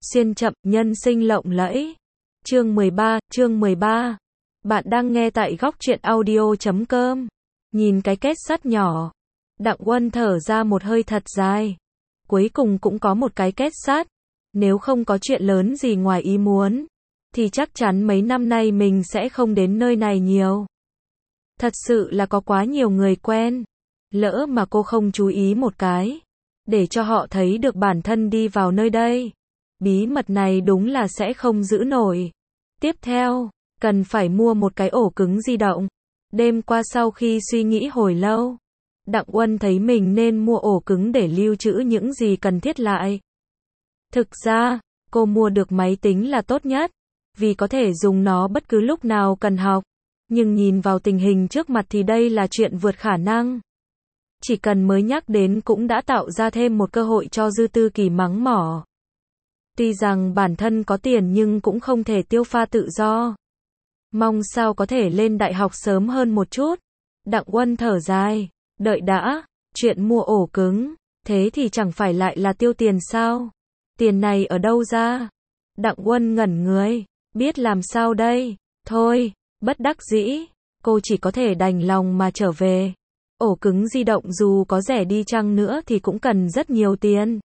xuyên chậm, nhân sinh lộng lẫy. Chương 13. Bạn đang nghe tại góc truyện audio.com. Nhìn cái kết sắt nhỏ, Đặng Uân thở ra một hơi thật dài. Cuối cùng cũng có một cái kết sắt. Nếu không có chuyện lớn gì ngoài ý muốn, thì chắc chắn mấy năm nay mình sẽ không đến nơi này nhiều. Thật sự là có quá nhiều người quen. Lỡ mà cô không chú ý một cái, để cho họ thấy được bản thân đi vào nơi đây, bí mật này đúng là sẽ không giữ nổi. Tiếp theo, cần phải mua một cái ổ cứng di động. Đêm qua sau khi suy nghĩ hồi lâu, Đặng Uân thấy mình nên mua ổ cứng để lưu trữ những gì cần thiết lại. Thực ra, cô mua được máy tính là tốt nhất, vì có thể dùng nó bất cứ lúc nào cần học. Nhưng nhìn vào tình hình trước mặt thì đây là chuyện vượt khả năng. Chỉ cần mới nhắc đến cũng đã tạo ra thêm một cơ hội cho Dư Tư Kỳ mắng mỏ. Tuy rằng bản thân có tiền nhưng cũng không thể tiêu pha tự do. Mong sao có thể lên đại học sớm hơn một chút. Đặng Uân thở dài, đợi đã, chuyện mua ổ cứng, thế thì chẳng phải lại là tiêu tiền sao? Tiền này ở đâu ra? Đặng Uân ngẩn người, biết làm sao đây? Thôi, bất đắc dĩ, cô chỉ có thể đành lòng mà trở về. Ổ cứng di động dù có rẻ đi chăng nữa thì cũng cần rất nhiều tiền.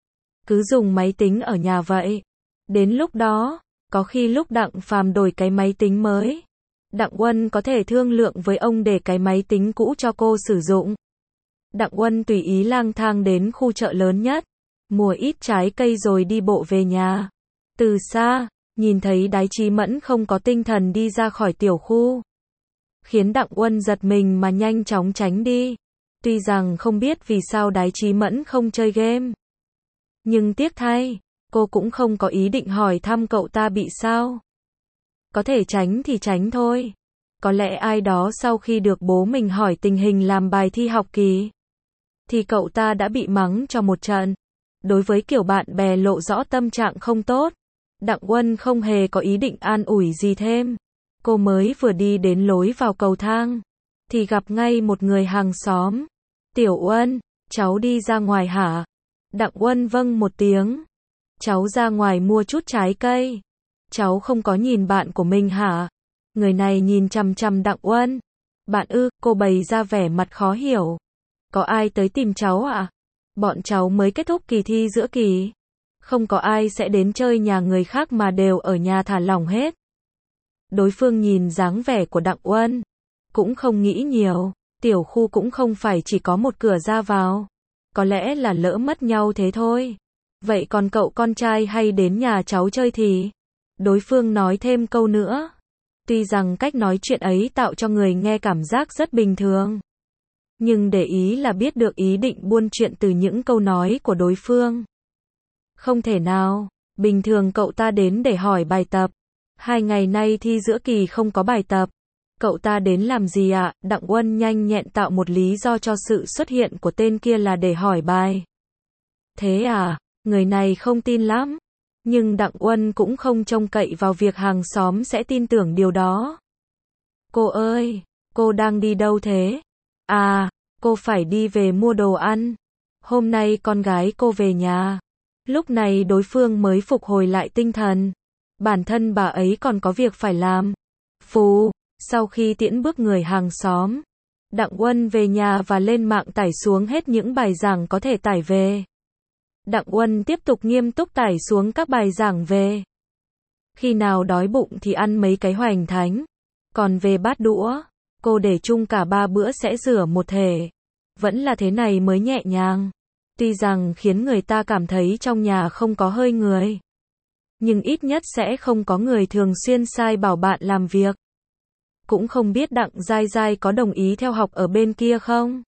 Cứ dùng máy tính ở nhà vậy. Đến lúc đó, có khi lúc Đặng Phàm đổi cái máy tính mới, Đặng Uân có thể thương lượng với ông để cái máy tính cũ cho cô sử dụng. Đặng Uân tùy ý lang thang đến khu chợ lớn nhất, mua ít trái cây rồi đi bộ về nhà. Từ xa, nhìn thấy Đái Chí Mẫn không có tinh thần đi ra khỏi tiểu khu, khiến Đặng Uân giật mình mà nhanh chóng tránh đi. Tuy rằng không biết vì sao Đái Chí Mẫn không chơi game, nhưng tiếc thay, cô cũng không có ý định hỏi thăm cậu ta bị sao. Có thể tránh thì tránh thôi. Có lẽ ai đó sau khi được bố mình hỏi tình hình làm bài thi học kỳ, thì cậu ta đã bị mắng cho một trận. Đối với kiểu bạn bè lộ rõ tâm trạng không tốt, Đặng Uân không hề có ý định an ủi gì thêm. Cô mới vừa đi đến lối vào cầu thang, thì gặp ngay một người hàng xóm. Tiểu Uân, cháu đi ra ngoài hả? Đặng Uân vâng một tiếng. Cháu ra ngoài mua chút trái cây. Cháu không có nhìn bạn của mình hả? Người này nhìn chằm chằm Đặng Uân. Bạn ư? Cô bày ra vẻ mặt khó hiểu. Có ai tới tìm cháu ạ? Bọn cháu mới kết thúc kỳ thi giữa kỳ. Không có ai sẽ đến chơi nhà người khác mà đều ở nhà thả lỏng hết. Đối phương nhìn dáng vẻ của Đặng Uân, cũng không nghĩ nhiều. Tiểu khu cũng không phải chỉ có một cửa ra vào. Có lẽ là lỡ mất nhau thế thôi. Vậy còn cậu con trai hay đến nhà cháu chơi thì? Đối phương nói thêm câu nữa. Tuy rằng cách nói chuyện ấy tạo cho người nghe cảm giác rất bình thường, nhưng để ý là biết được ý định buôn chuyện từ những câu nói của đối phương. Không thể nào, bình thường cậu ta đến để hỏi bài tập. 2 ngày nay thi giữa kỳ không có bài tập. Cậu ta đến làm gì ạ? Đặng Uân nhanh nhẹn tạo một lý do cho sự xuất hiện của tên kia là để hỏi bài. Thế à, người này không tin lắm. Nhưng Đặng Uân cũng không trông cậy vào việc hàng xóm sẽ tin tưởng điều đó. Cô ơi, cô đang đi đâu thế? À, cô phải đi về mua đồ ăn. Hôm nay con gái cô về nhà. Lúc này đối phương mới phục hồi lại tinh thần. Bản thân bà ấy còn có việc phải làm. Phù, sau khi tiễn bước người hàng xóm, Đặng Uân về nhà và lên mạng tải xuống hết những bài giảng có thể tải về. Đặng Uân tiếp tục nghiêm túc tải xuống các bài giảng về. Khi nào đói bụng thì ăn mấy cái hoành thánh. Còn về bát đũa, cô để chung cả 3 bữa sẽ rửa một thể. Vẫn là thế này mới nhẹ nhàng. Tuy rằng khiến người ta cảm thấy trong nhà không có hơi người, nhưng ít nhất sẽ không có người thường xuyên sai bảo bạn làm việc. Cũng không biết Đặng Giai Giai có đồng ý theo học ở bên kia không?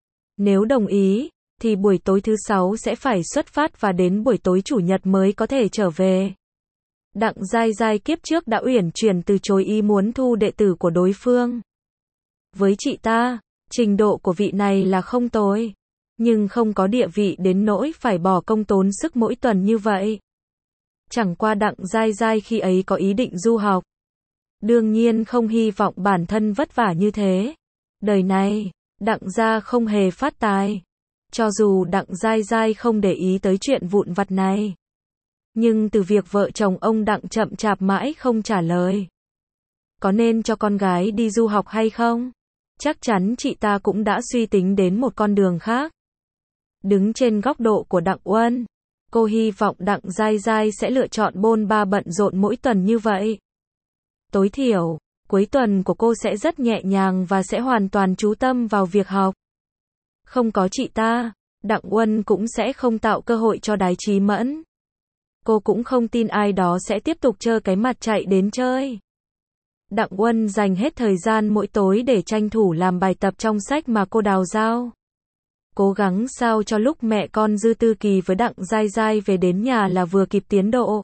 Nếu đồng ý, thì buổi tối thứ 6 sẽ phải xuất phát và đến buổi tối chủ nhật mới có thể trở về. Đặng Giai Giai kiếp trước đã uyển chuyển từ chối ý muốn thu đệ tử của đối phương. Với chị ta, trình độ của vị này là không tồi, nhưng không có địa vị đến nỗi phải bỏ công tốn sức mỗi tuần như vậy. Chẳng qua Đặng Giai Giai khi ấy có ý định du học. Đương nhiên không hy vọng bản thân vất vả như thế. Đời này, Đặng gia không hề phát tài. Cho dù Đặng Giai Giai không để ý tới chuyện vụn vặt này, Nhưng từ việc vợ chồng ông Đặng chậm chạp mãi không trả lời. Có nên cho con gái đi du học hay không? Chắc chắn chị ta cũng đã suy tính đến một con đường khác. Đứng trên góc độ của Đặng Uân, cô hy vọng Đặng Giai Giai sẽ lựa chọn bôn ba bận rộn mỗi tuần như vậy. Tối thiểu, cuối tuần của cô sẽ rất nhẹ nhàng và sẽ hoàn toàn chú tâm vào việc học. Không có chị ta, Đặng Uân cũng sẽ không tạo cơ hội cho Đái Chí Mẫn. Cô cũng không tin ai đó sẽ tiếp tục trơ cái mặt chạy đến chơi. Đặng Uân dành hết thời gian mỗi tối để tranh thủ làm bài tập trong sách mà cô đào giao. Cố gắng sao cho lúc mẹ con Dư Tư Kỳ với Đặng Giai Giai về đến nhà là vừa kịp tiến độ.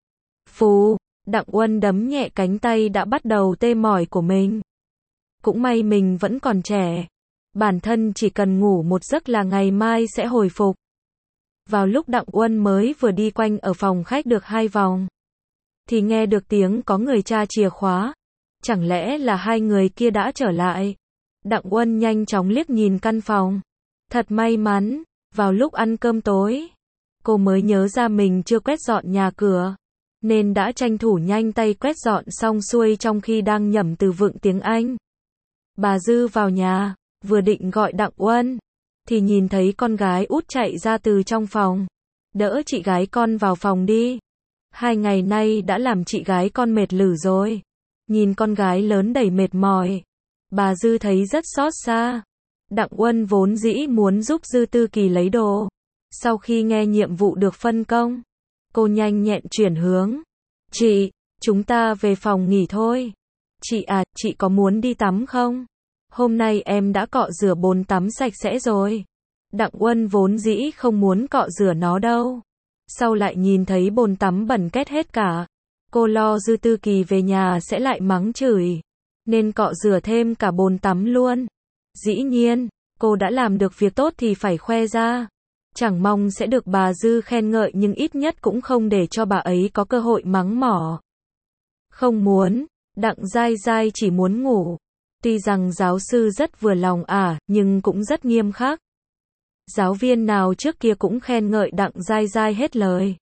Phù, Đặng Uân đấm nhẹ cánh tay đã bắt đầu tê mỏi của mình. Cũng may mình vẫn còn trẻ. Bản thân chỉ cần ngủ một giấc là ngày mai sẽ hồi phục. Vào lúc Đặng Uân mới vừa đi quanh ở phòng khách được 2 vòng, thì nghe được tiếng có người tra chìa khóa. Chẳng lẽ là hai người kia đã trở lại? Đặng Uân nhanh chóng liếc nhìn căn phòng. Thật may mắn, vào lúc ăn cơm tối, cô mới nhớ ra mình chưa quét dọn nhà cửa, nên đã tranh thủ nhanh tay quét dọn xong xuôi trong khi đang nhẩm từ vựng tiếng Anh. Bà Dư vào nhà, vừa định gọi Đặng Uân, thì nhìn thấy con gái út chạy ra từ trong phòng. Đỡ chị gái con vào phòng đi. 2 ngày nay đã làm chị gái con mệt lử rồi. Nhìn con gái lớn đầy mệt mỏi, bà Dư thấy rất xót xa. Đặng Uân vốn dĩ muốn giúp Dư Tư Kỳ lấy đồ. Sau khi nghe nhiệm vụ được phân công, cô nhanh nhẹn chuyển hướng. Chị, chúng ta về phòng nghỉ thôi. Chị à, chị có muốn đi tắm không? Hôm nay em đã cọ rửa bồn tắm sạch sẽ rồi. Đặng Uân vốn dĩ không muốn cọ rửa nó đâu. Sau lại nhìn thấy bồn tắm bẩn két hết cả. Cô lo Dư Tư Kỳ về nhà sẽ lại mắng chửi, nên cọ rửa thêm cả bồn tắm luôn. Dĩ nhiên, cô đã làm được việc tốt thì phải khoe ra. Chẳng mong sẽ được bà Dư khen ngợi nhưng ít nhất cũng không để cho bà ấy có cơ hội mắng mỏ. Không muốn, Đặng Giai Giai chỉ muốn ngủ. Tuy rằng giáo sư rất vừa lòng nhưng cũng rất nghiêm khắc. Giáo viên nào trước kia cũng khen ngợi Đặng Giai Giai hết lời.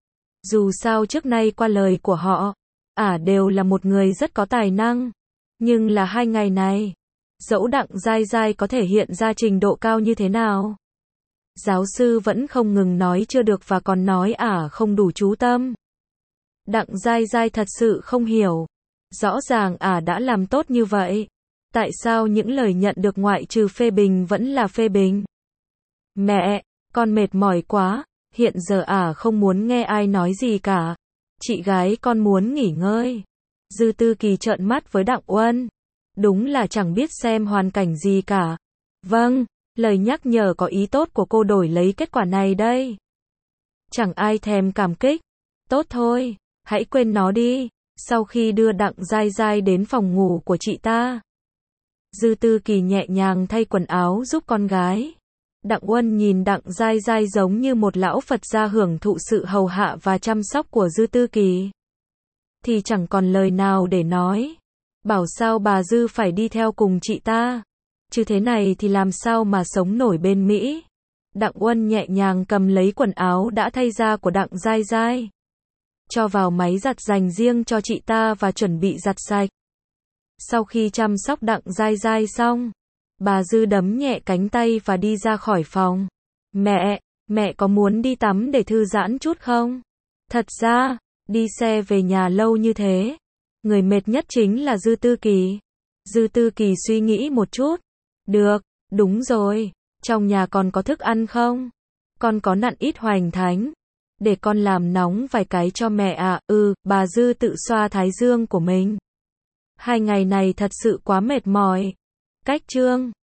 Dù sao trước nay qua lời của họ, đều là một người rất có tài năng. Nhưng là 2 ngày này, dẫu Đặng Giai Giai có thể hiện ra trình độ cao như thế nào, giáo sư vẫn không ngừng nói chưa được và còn nói không đủ chú tâm. Đặng Giai Giai thật sự không hiểu. Rõ ràng đã làm tốt như vậy. Tại sao những lời nhận được ngoại trừ phê bình vẫn là phê bình? Mẹ, con mệt mỏi quá. Hiện giờ không muốn nghe ai nói gì cả. Chị gái con muốn nghỉ ngơi. Dư Tư Kỳ trợn mắt với Đặng Uân. Đúng là chẳng biết xem hoàn cảnh gì cả. Vâng, lời nhắc nhở có ý tốt của cô đổi lấy kết quả này đây. Chẳng ai thèm cảm kích. Tốt thôi, hãy quên nó đi. Sau khi đưa Đặng Giai Giai đến phòng ngủ của chị ta, Dư Tư Kỳ nhẹ nhàng thay quần áo giúp con gái. Đặng Uân nhìn Đặng Giai Giai giống như một lão Phật gia hưởng thụ sự hầu hạ và chăm sóc của Dư Tư Kỳ, thì chẳng còn lời nào để nói. Bảo sao bà Dư phải đi theo cùng chị ta, chứ thế này thì làm sao mà sống nổi bên Mỹ. Đặng Uân nhẹ nhàng cầm lấy quần áo đã thay ra của Đặng Giai Giai, cho vào máy giặt dành riêng cho chị ta và chuẩn bị giặt sạch. Sau khi chăm sóc Đặng Giai Giai xong, bà Dư đấm nhẹ cánh tay và đi ra khỏi phòng. Mẹ có muốn đi tắm để thư giãn chút không? Thật ra, đi xe về nhà lâu như thế, người mệt nhất chính là Dư Tư Kỳ. Dư Tư Kỳ suy nghĩ một chút. Được, đúng rồi, trong nhà còn có thức ăn không? Con có nặn ít hoành thánh, để con làm nóng vài cái cho mẹ bà Dư tự xoa thái dương của mình. 2 ngày này thật sự quá mệt mỏi. Cách chương